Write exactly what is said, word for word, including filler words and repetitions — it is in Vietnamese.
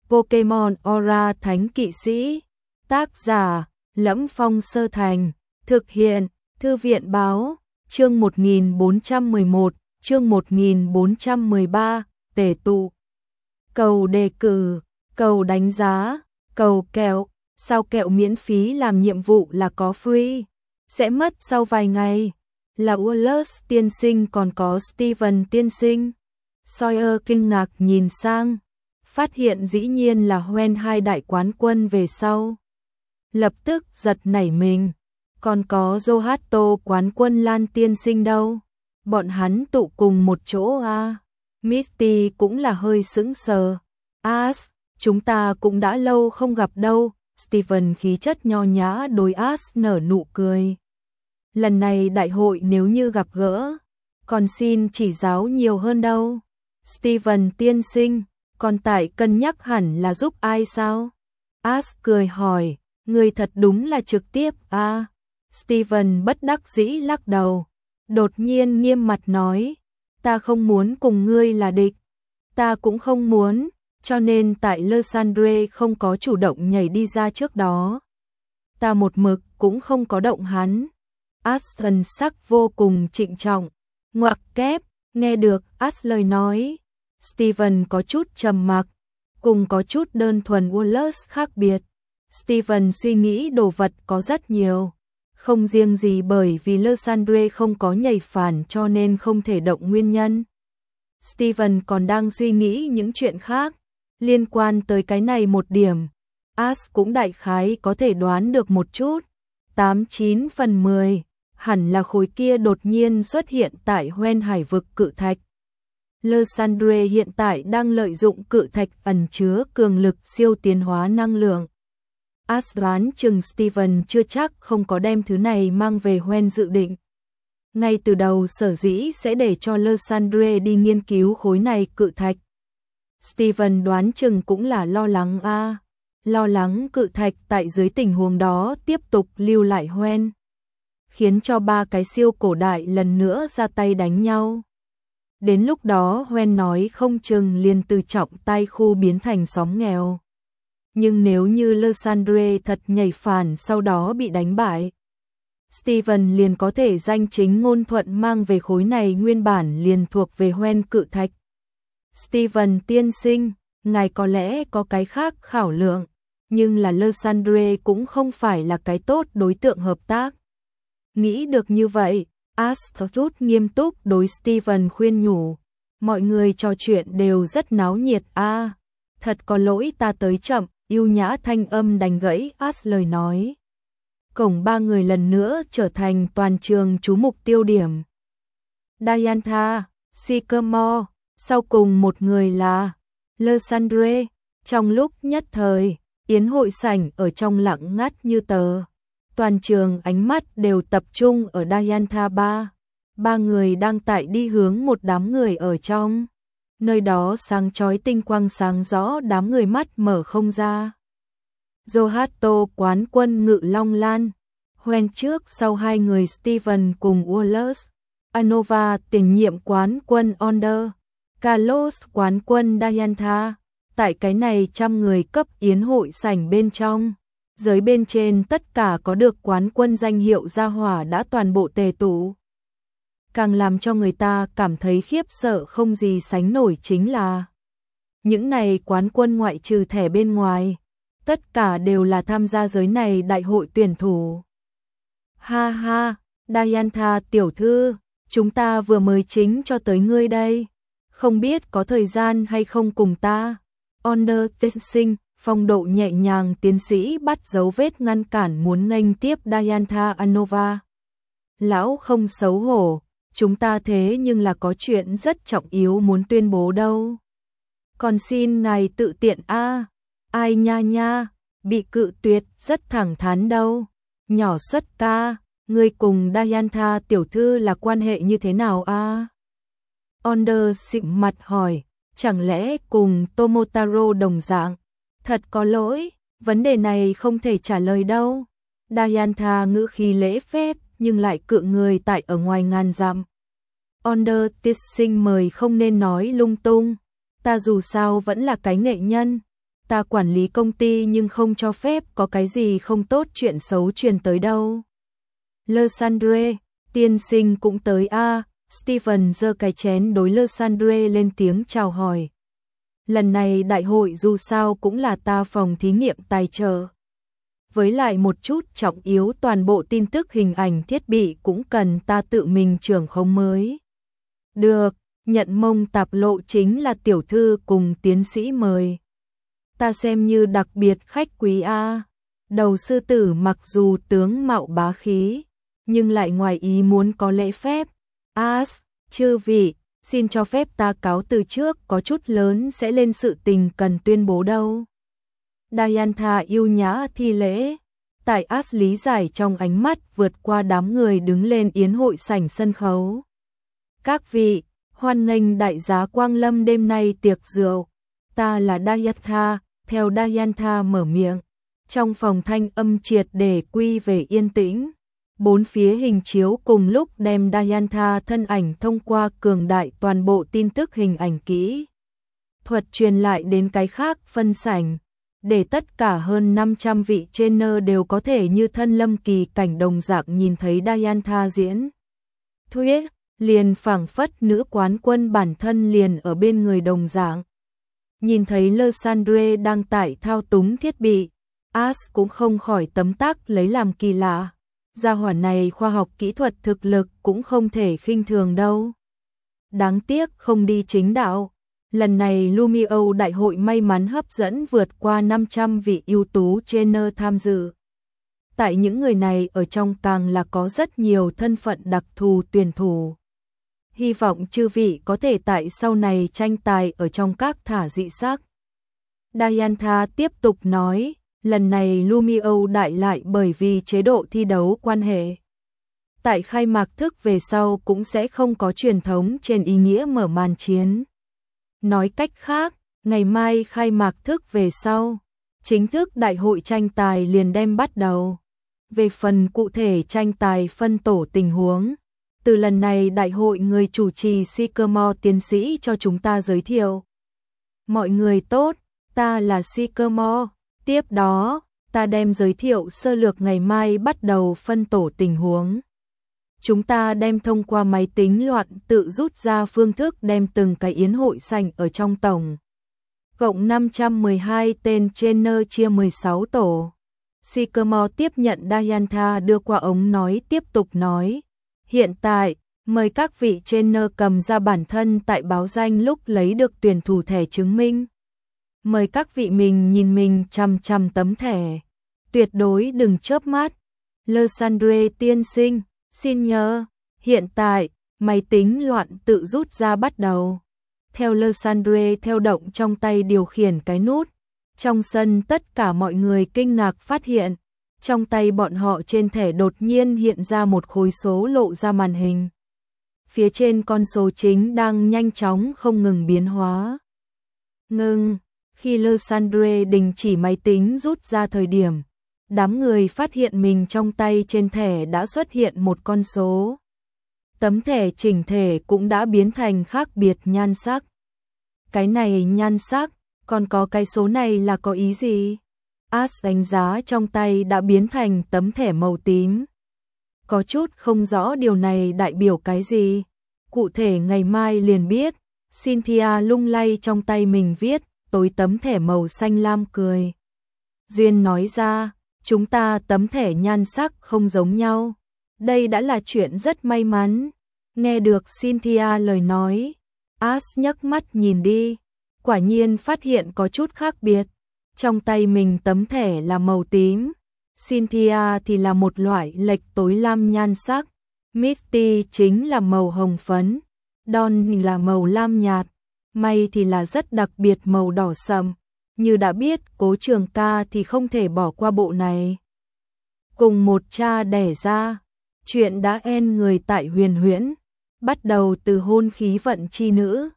Pokemon Aura Thánh Kỵ Sĩ. Tác giả: Lẫm Phong Sơ Thành. Thực hiện: Thư viện báo. Chương một nghìn bốn trăm mười một, chương một nghìn bốn trăm mười ba, tề tụ. Cầu đề cử, cầu đánh giá, cầu kẹo. Sao kẹo miễn phí làm nhiệm vụ là có free, sẽ mất sau vài ngày. Là Wallace tiên sinh còn có Steven tiên sinh. Sawyer kinh ngạc nhìn sang, phát hiện dĩ nhiên là Hoen hai đại quán quân về sau. Lập tức giật nảy mình, còn có Johato quán quân Lan tiên sinh đâu? Bọn hắn tụ cùng một chỗ à? Misty cũng là hơi sững sờ. As, chúng ta cũng đã lâu không gặp đâu. Steven khí chất nho nhã đối As nở nụ cười. Lần này đại hội nếu như gặp gỡ, còn xin chỉ giáo nhiều hơn đâu. Steven tiên sinh, còn tại cân nhắc hẳn là giúp ai sao? As cười hỏi, người thật đúng là trực tiếp à? Steven bất đắc dĩ lắc đầu, đột nhiên nghiêm mặt nói, ta không muốn cùng ngươi là địch, ta cũng không muốn, cho nên tại Lysandre không có chủ động nhảy đi ra trước đó. Ta một mực cũng không có động hắn. As thần sắc vô cùng trịnh trọng, ngoặc kép, nghe được As lời nói. Steven có chút trầm mặc, cùng có chút đơn thuần Wallace khác biệt. Steven suy nghĩ đồ vật có rất nhiều, không riêng gì bởi vì Lysandre không có nhảy phản cho nên không thể động nguyên nhân. Steven còn đang suy nghĩ những chuyện khác, liên quan tới cái này một điểm. As cũng đại khái có thể đoán được một chút, tám chín phần mười, hẳn là khối kia đột nhiên xuất hiện tại Hoen hải vực cự thạch. Lysandre hiện tại đang lợi dụng cự thạch ẩn chứa cường lực siêu tiến hóa năng lượng. As đoán chừng Steven chưa chắc không có đem thứ này mang về Hoen dự định. Ngay từ đầu sở dĩ sẽ để cho Lysandre đi nghiên cứu khối này cự thạch. Steven đoán chừng cũng là lo lắng a, à, lo lắng cự thạch tại dưới tình huống đó tiếp tục lưu lại Hoen, khiến cho ba cái siêu cổ đại lần nữa ra tay đánh nhau. Đến lúc đó Hoen nói không chừng liền từ trọng tay khu biến thành xóm nghèo. Nhưng nếu như Lysandre thật nhảy phản sau đó bị đánh bại, Steven liền có thể danh chính ngôn thuận mang về khối này nguyên bản liền thuộc về Hoen cự thạch. Steven tiên sinh, ngài có lẽ có cái khác khảo lượng, nhưng là Lysandre cũng không phải là cái tốt đối tượng hợp tác. Nghĩ được như vậy, Astrid nghiêm túc đối Steven khuyên nhủ, mọi người trò chuyện đều rất náo nhiệt a. À, thật có lỗi ta tới chậm, yêu nhã thanh âm đánh gãy As lời nói. Cổng ba người lần nữa trở thành toàn trường chú mục tiêu điểm. Diantha, Sycamore, sau cùng một người là Lysandre. Trong lúc nhất thời, yến hội sảnh ở trong lặng ngắt như tờ. Toàn trường ánh mắt đều tập trung ở Diantha ba. Ba người đang tại đi hướng một đám người ở trong. Nơi đó sáng chói tinh quang sáng rõ, đám người mắt mở không ra. Johato quán quân Ngự Long Lan. Hoen trước sau hai người Steven cùng Wallace. Anova tiền nhiệm quán quân Onder. Carlos quán quân Diantha. Tại cái này trăm người cấp yến hội sảnh bên trong, giới bên trên tất cả có được quán quân danh hiệu gia hỏa đã toàn bộ tề tụ. Càng làm cho người ta cảm thấy khiếp sợ không gì sánh nổi chính là những này quán quân ngoại trừ thẻ bên ngoài, tất cả đều là tham gia giới này đại hội tuyển thủ. Ha ha, Diantha tiểu thư, chúng ta vừa mới chính cho tới ngươi đây, không biết có thời gian hay không cùng ta. Onder tiên sinh, phong độ nhẹ nhàng tiến sĩ bắt dấu vết ngăn cản muốn nghênh tiếp Diantha Anova. Lão không xấu hổ, chúng ta thế nhưng là có chuyện rất trọng yếu muốn tuyên bố đâu. Còn xin ngài tự tiện a. À. Ai nha nha, bị cự tuyệt rất thẳng thắn đâu. Nhỏ xuất ca, ngươi cùng Diantha tiểu thư là quan hệ như thế nào a? À? Onder xịn mặt hỏi, chẳng lẽ cùng Tomotaro đồng dạng? Thật có lỗi, vấn đề này không thể trả lời đâu. Diantha ngữ khí lễ phép nhưng lại cự người tại ở ngoài ngàn dặm. Onder tiên sinh mời không nên nói lung tung, ta dù sao vẫn là cái nghệ nhân, ta quản lý công ty nhưng không cho phép có cái gì không tốt chuyện xấu truyền tới đâu. Lysandre, tiên sinh cũng tới a à? Steven giơ cái chén đối Lysandre lên tiếng chào hỏi. Lần này đại hội dù sao cũng là ta phòng thí nghiệm tài trợ. Với lại một chút trọng yếu toàn bộ tin tức hình ảnh thiết bị cũng cần ta tự mình trưởng khống mới. Được, nhận mông tạp lộ chính là tiểu thư cùng tiến sĩ mời. Ta xem như đặc biệt khách quý a. Đầu sư tử mặc dù tướng mạo bá khí, nhưng lại ngoài ý muốn có lễ phép. As, chư vị, xin cho phép ta cáo từ trước, có chút lớn sẽ lên sự tình cần tuyên bố đâu. Diantha yêu nhã thi lễ. Tại As lý giải trong ánh mắt vượt qua đám người đứng lên yến hội sảnh sân khấu. Các vị, hoan nghênh đại giá quang lâm đêm nay tiệc rượu. Ta là Diantha, theo Diantha mở miệng. Trong phòng thanh âm triệt để quy về yên tĩnh. Bốn phía hình chiếu cùng lúc đem Diantha thân ảnh thông qua cường đại toàn bộ tin tức hình ảnh kỹ thuật truyền lại đến cái khác phân sảnh, để tất cả hơn năm trăm vị trainer đều có thể như thân lâm kỳ cảnh đồng dạng nhìn thấy Diantha diễn thuyết, liền phảng phất nữ quán quân bản thân liền ở bên người đồng dạng. Nhìn thấy Lysandre đang tải thao túng thiết bị, As cũng không khỏi tấm tắc lấy làm kỳ lạ. Gia hỏa này khoa học kỹ thuật thực lực cũng không thể khinh thường đâu. Đáng tiếc không đi chính đạo. Lần này Lumio đại hội may mắn hấp dẫn vượt qua năm trăm vị ưu tú trainer tham dự. Tại những người này ở trong càng là có rất nhiều thân phận đặc thù tuyển thủ. Hy vọng chư vị có thể tại sau này tranh tài ở trong các thả dị sắc. Diantha tiếp tục nói. Lần này Lumio đại lại bởi vì chế độ thi đấu quan hệ. Tại khai mạc thức về sau cũng sẽ không có truyền thống trên ý nghĩa mở màn chiến. Nói cách khác, ngày mai khai mạc thức về sau, chính thức đại hội tranh tài liền đem bắt đầu. Về phần cụ thể tranh tài phân tổ tình huống, từ lần này đại hội người chủ trì Sycamore tiến sĩ cho chúng ta giới thiệu. Mọi người tốt, ta là Sycamore. Tiếp đó, ta đem giới thiệu sơ lược ngày mai bắt đầu phân tổ tình huống. Chúng ta đem thông qua máy tính loạn tự rút ra phương thức đem từng cái yến hội sảnh ở trong tổng. Cộng năm trăm mười hai tên trainer chia mười sáu tổ. Sycamore tiếp nhận Diantha đưa qua ống nói tiếp tục nói. Hiện tại, mời các vị trainer cầm ra bản thân tại báo danh lúc lấy được tuyển thủ thẻ chứng minh. Mời các vị mình nhìn mình chằm chằm tấm thẻ. Tuyệt đối đừng chớp mắt. Lysandre tiên sinh, xin nhớ, hiện tại, máy tính loạn tự rút ra bắt đầu. Theo Lysandre theo động trong tay điều khiển cái nút. Trong sân tất cả mọi người kinh ngạc phát hiện. Trong tay bọn họ trên thẻ đột nhiên hiện ra một khối số lộ ra màn hình. Phía trên con số chính đang nhanh chóng không ngừng biến hóa. Ngưng. Khi Lysandre đình chỉ máy tính rút ra thời điểm, đám người phát hiện mình trong tay trên thẻ đã xuất hiện một con số. Tấm thẻ chỉnh thể cũng đã biến thành khác biệt nhan sắc. Cái này nhan sắc, còn có cái số này là có ý gì? As đánh giá trong tay đã biến thành tấm thẻ màu tím. Có chút không rõ điều này đại biểu cái gì. Cụ thể ngày mai liền biết. Cynthia lung lay trong tay mình viết. Tối tấm thẻ màu xanh lam cười. Duyên nói ra, chúng ta tấm thẻ nhan sắc không giống nhau. Đây đã là chuyện rất may mắn. Nghe được Cynthia lời nói, As nhấc mắt nhìn đi, quả nhiên phát hiện có chút khác biệt. Trong tay mình tấm thẻ là màu tím, Cynthia thì là một loại lệch tối lam nhan sắc, Misty chính là màu hồng phấn, Don là màu lam nhạt. May thì là rất đặc biệt màu đỏ sậm, như đã biết Cố Trường Ca thì không thể bỏ qua bộ này. Cùng một cha đẻ ra, chuyện đã en người tại Huyền Huyễn, bắt đầu từ hôn khí vận chi nữ,